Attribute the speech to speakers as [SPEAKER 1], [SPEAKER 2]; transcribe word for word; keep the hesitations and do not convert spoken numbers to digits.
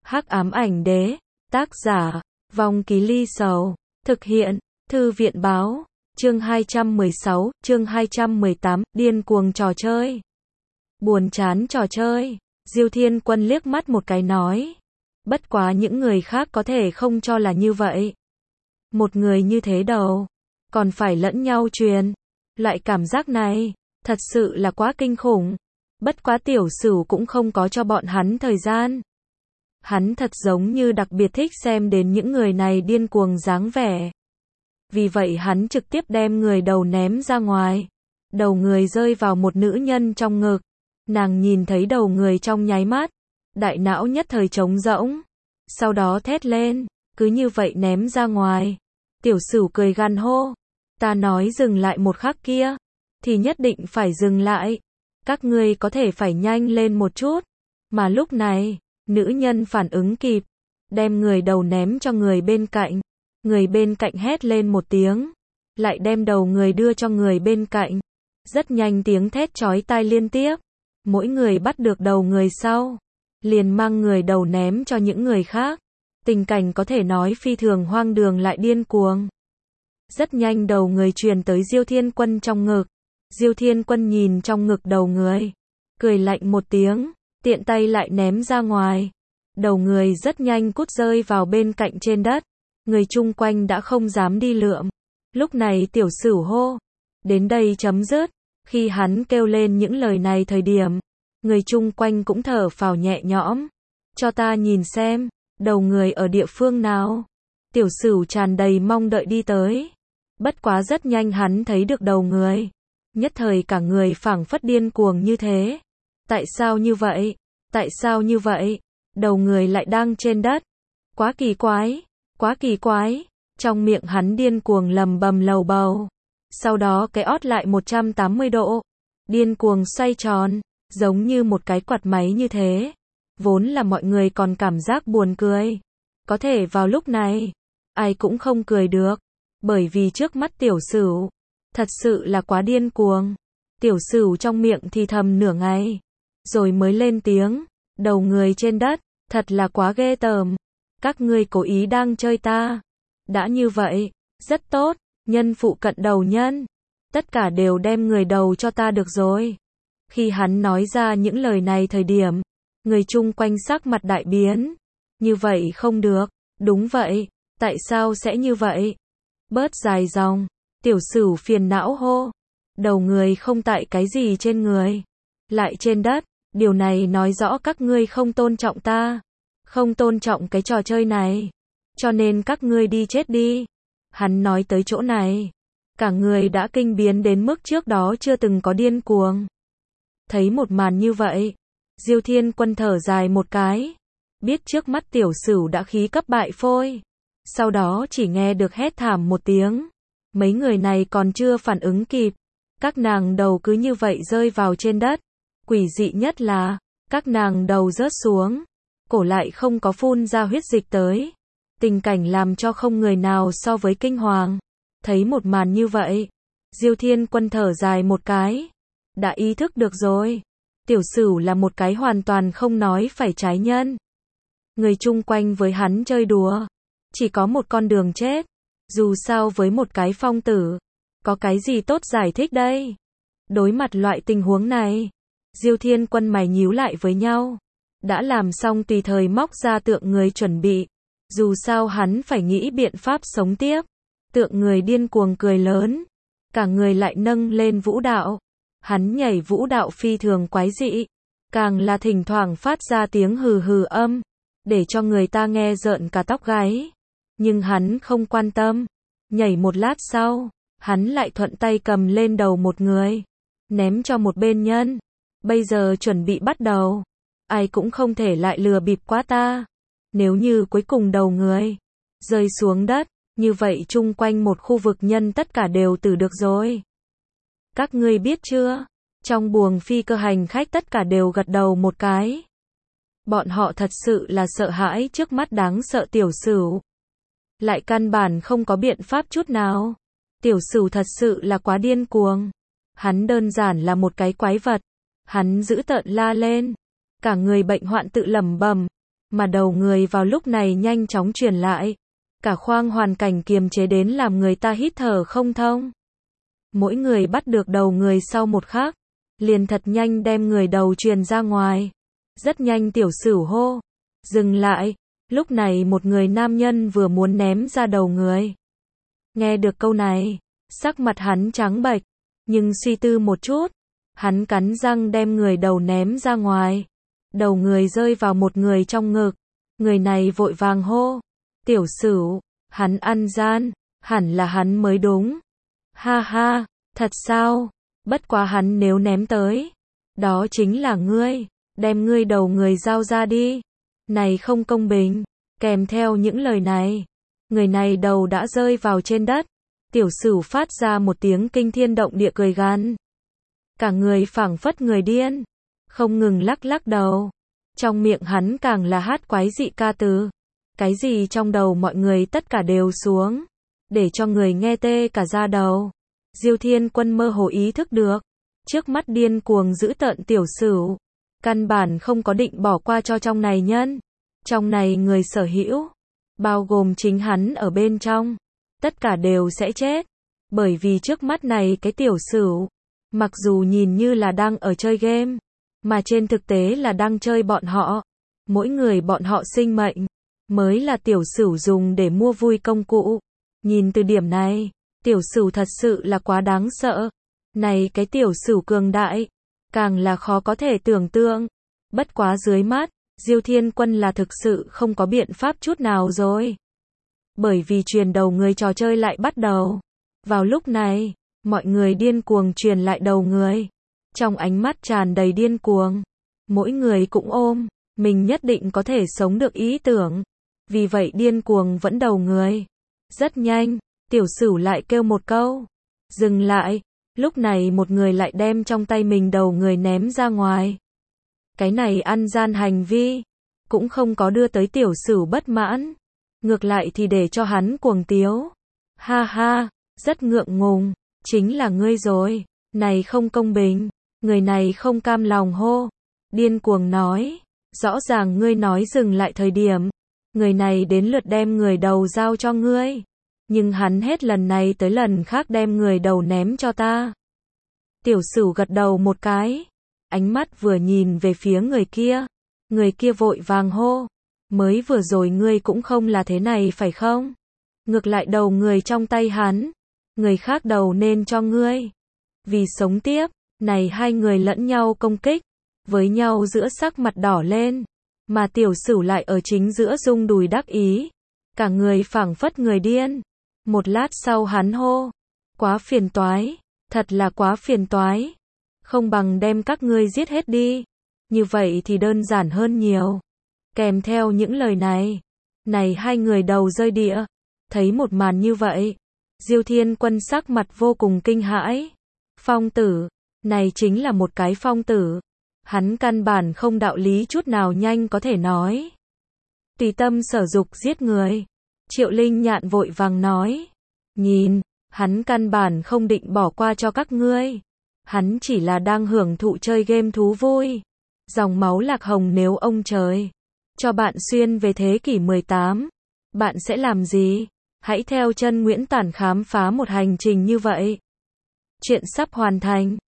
[SPEAKER 1] Hắc ám ảnh đế, tác giả, Vong Ký Ly Sầu, thực hiện, Thư viện báo, chương hai trăm mười sáu, chương hai trăm mười tám, điên cuồng trò chơi. Buồn chán trò chơi, Diêu Thiên Quân liếc mắt một cái nói. Bất quá những người khác có thể không cho là như vậy. Một người như thế đâu, còn phải lẫn nhau truyền. Loại cảm giác này, thật sự là quá kinh khủng. Bất quá Tiểu Sửu cũng không có cho bọn hắn thời gian. Hắn thật giống như đặc biệt thích xem đến những người này điên cuồng dáng vẻ. Vì vậy hắn trực tiếp đem người đầu ném ra ngoài. Đầu người rơi vào một nữ nhân trong ngực. Nàng nhìn thấy đầu người trong nháy mắt. Đại não nhất thời trống rỗng. Sau đó thét lên, cứ như vậy ném ra ngoài. Tiểu Sửu cười gan hô. Ta nói dừng lại một khắc kia. Thì nhất định phải dừng lại. Các ngươi có thể phải nhanh lên một chút. Mà lúc này, nữ nhân phản ứng kịp. Đem người đầu ném cho người bên cạnh. Người bên cạnh hét lên một tiếng. Lại đem đầu người đưa cho người bên cạnh. Rất nhanh tiếng thét chói tai liên tiếp. Mỗi người bắt được đầu người sau. Liền mang người đầu ném cho những người khác. Tình cảnh có thể nói phi thường hoang đường lại điên cuồng. Rất nhanh đầu người truyền tới Diêu Thiên Quân trong ngực. Diêu Thiên Quân nhìn trong ngực đầu người. Cười lạnh một tiếng. Tiện tay lại ném ra ngoài. Đầu người rất nhanh cút rơi vào bên cạnh trên đất. Người chung quanh đã không dám đi lượm. Lúc này Tiểu Sửu hô. Đến đây chấm dứt. Khi hắn kêu lên những lời này thời điểm. Người chung quanh cũng thở phào nhẹ nhõm. Cho ta nhìn xem. Đầu người ở địa phương nào. Tiểu Sửu tràn đầy mong đợi đi tới. Bất quá rất nhanh hắn thấy được đầu người. Nhất thời cả người phảng phất điên cuồng như thế. Tại sao như vậy? Tại sao như vậy? Đầu người lại đang trên đất. Quá kỳ quái. Quá kỳ quái. Trong miệng hắn điên cuồng lầm bầm lầu bầu. Sau đó cái ót lại một trăm tám mươi độ. Điên cuồng xoay tròn. Giống như một cái quạt máy như thế. Vốn là mọi người còn cảm giác buồn cười. Có thể vào lúc này, ai cũng không cười được. Bởi vì trước mắt Tiểu Sửu, thật sự là quá điên cuồng. Tiểu Sửu trong miệng thì thầm nửa ngày. Rồi mới lên tiếng. Đầu người trên đất, thật là quá ghê tởm. Các ngươi cố ý đang chơi ta. Đã như vậy, rất tốt. Nhân phụ cận đầu nhân. Tất cả đều đem người đầu cho ta được rồi. Khi hắn nói ra những lời này thời điểm, người chung quanh sắc mặt đại biến. Như vậy không được. Đúng vậy. Tại sao sẽ như vậy? Bớt dài dòng. Tiểu Sửu phiền não hô. Đầu người không tại cái gì trên người. Lại trên đất. Điều này nói rõ các ngươi không tôn trọng ta. Không tôn trọng cái trò chơi này. Cho nên các ngươi đi chết đi. Hắn nói tới chỗ này. Cả người đã kinh biến đến mức trước đó chưa từng có điên cuồng. Thấy một màn như vậy. Diêu Thiên Quân thở dài một cái. Biết trước mắt Tiểu Sửu đã khí cấp bại phôi. Sau đó chỉ nghe được hét thảm một tiếng. Mấy người này còn chưa phản ứng kịp. Các nàng đầu cứ như vậy rơi vào trên đất. Quỷ dị nhất là, các nàng đầu rớt xuống. Cổ lại không có phun ra huyết dịch tới. Tình cảnh làm cho không người nào so với kinh hoàng. Thấy một màn như vậy. Diêu Thiên Quân thở dài một cái. Đã ý thức được rồi. Tiểu Sửu là một cái hoàn toàn không nói phải trái nhân. Người chung quanh với hắn chơi đùa. Chỉ có một con đường chết. Dù sao với một cái phong tử. Có cái gì tốt giải thích đây? Đối mặt loại tình huống này. Diêu Thiên Quân mày nhíu lại với nhau. Đã làm xong tùy thời móc ra tượng người chuẩn bị. Dù sao hắn phải nghĩ biện pháp sống tiếp. Tượng người điên cuồng cười lớn. Cả người lại nâng lên vũ đạo. Hắn nhảy vũ đạo phi thường quái dị. Càng là thỉnh thoảng phát ra tiếng hừ hừ âm. Để cho người ta nghe rợn cả tóc gáy. Nhưng hắn không quan tâm. Nhảy một lát sau. Hắn lại thuận tay cầm lên đầu một người. Ném cho một bên nhân. Bây giờ chuẩn bị bắt đầu. Ai cũng không thể lại lừa bịp quá ta. Nếu như cuối cùng đầu người rơi xuống đất. Như vậy chung quanh một khu vực nhân tất cả đều tử được rồi. Các ngươi biết chưa? Trong buồng phi cơ hành khách tất cả đều gật đầu một cái. Bọn họ thật sự là sợ hãi trước mắt đáng sợ Tiểu Sửu. Lại căn bản không có biện pháp chút nào. Tiểu Sửu thật sự là quá điên cuồng. Hắn đơn giản là một cái quái vật. Hắn dữ tợn la lên. Cả người bệnh hoạn tự lẩm bẩm. mà đầu người vào lúc này nhanh chóng truyền lại. Cả khoang hoàn cảnh kiềm chế đến làm người ta hít thở không thông. Mỗi người bắt được đầu người sau một khắc, liền thật nhanh đem người đầu truyền ra ngoài. Rất nhanh Tiểu Sửu hô, dừng lại. Lúc này một người nam nhân vừa muốn ném ra đầu người. Nghe được câu này, sắc mặt hắn trắng bệch, nhưng suy tư một chút, hắn cắn răng đem người đầu ném ra ngoài. Đầu người rơi vào một người trong ngực, người này vội vàng hô, Tiểu Sửu, hắn ăn gian, hẳn là hắn mới đúng. Ha ha, thật sao? Bất quá hắn nếu ném tới, đó chính là ngươi, đem ngươi đầu người giao ra đi. Này không công bình. Kèm theo những lời này, người này đầu đã rơi vào trên đất. Tiểu Sửu phát ra một tiếng kinh thiên động địa cười gằn. Cả người phảng phất người điên, không ngừng lắc lắc đầu. Trong miệng hắn càng là hát quái dị ca từ. Cái gì trong đầu mọi người tất cả đều xuống, để cho người nghe tê cả da đầu. Diêu Thiên Quân mơ hồ ý thức được, trước mắt điên cuồng dữ tợn Tiểu Sửu, căn bản không có định bỏ qua cho trong này nhân. Trong này người sở hữu, bao gồm chính hắn ở bên trong, tất cả đều sẽ chết. Bởi vì trước mắt này cái Tiểu Sửu, mặc dù nhìn như là đang ở chơi game, mà trên thực tế là đang chơi bọn họ. Mỗi người bọn họ sinh mệnh, mới là Tiểu Sửu dùng để mua vui công cụ. Nhìn từ điểm này, Tiểu Sửu thật sự là quá đáng sợ. Này cái Tiểu Sửu cường đại, càng là khó có thể tưởng tượng. Bất quá dưới mắt, Diêu Thiên Quân là thực sự không có biện pháp chút nào rồi. Bởi vì truyền đầu người trò chơi lại bắt đầu. Vào lúc này, mọi người điên cuồng truyền lại đầu người. Trong ánh mắt tràn đầy điên cuồng, mỗi người cũng ôm, mình nhất định có thể sống được ý tưởng. Vì vậy điên cuồng vẫn đầu người. Rất nhanh, Tiểu Sửu lại kêu một câu, dừng lại. Lúc này một người lại đem trong tay mình đầu người ném ra ngoài. Cái này ăn gian hành vi, cũng không có đưa tới Tiểu Sửu bất mãn. Ngược lại thì để cho hắn cuồng tiếu. Ha ha, rất ngượng ngùng, chính là ngươi rồi, này không công bình. Người này không cam lòng hô, điên cuồng nói, rõ ràng ngươi nói dừng lại thời điểm, người này đến lượt đem người đầu giao cho ngươi. Nhưng hắn hết lần này tới lần khác đem người đầu ném cho ta. Tiểu Sửu gật đầu một cái, ánh mắt vừa nhìn về phía người kia, người kia vội vàng hô, mới vừa rồi ngươi cũng không là thế này phải không? Ngược lại đầu người trong tay hắn, người khác đầu nên cho ngươi. Vì sống tiếp, này hai người lẫn nhau công kích, với nhau giữa sắc mặt đỏ lên, mà Tiểu Sửu lại ở chính giữa rung đùi đắc ý, cả người phảng phất người điên. Một lát sau hắn hô, quá phiền toái, thật là quá phiền toái, không bằng đem các ngươi giết hết đi, như vậy thì đơn giản hơn nhiều. Kèm theo những lời này, này hai người đầu rơi địa, thấy một màn như vậy, Diêu Thiên Quân sắc mặt vô cùng kinh hãi. Phong tử, này chính là một cái phong tử, hắn căn bản không đạo lý chút nào, nhanh có thể nói tùy tâm sở dục giết người. Triệu Linh Nhạn vội vàng nói, nhìn, hắn căn bản không định bỏ qua cho các ngươi, hắn chỉ là đang hưởng thụ chơi game thú vui. Dòng máu lạc hồng, nếu ông trời cho bạn xuyên về thế kỷ mười tám, bạn sẽ làm gì? Hãy theo chân Nguyễn Tản khám phá một hành trình như vậy. Chuyện sắp hoàn thành.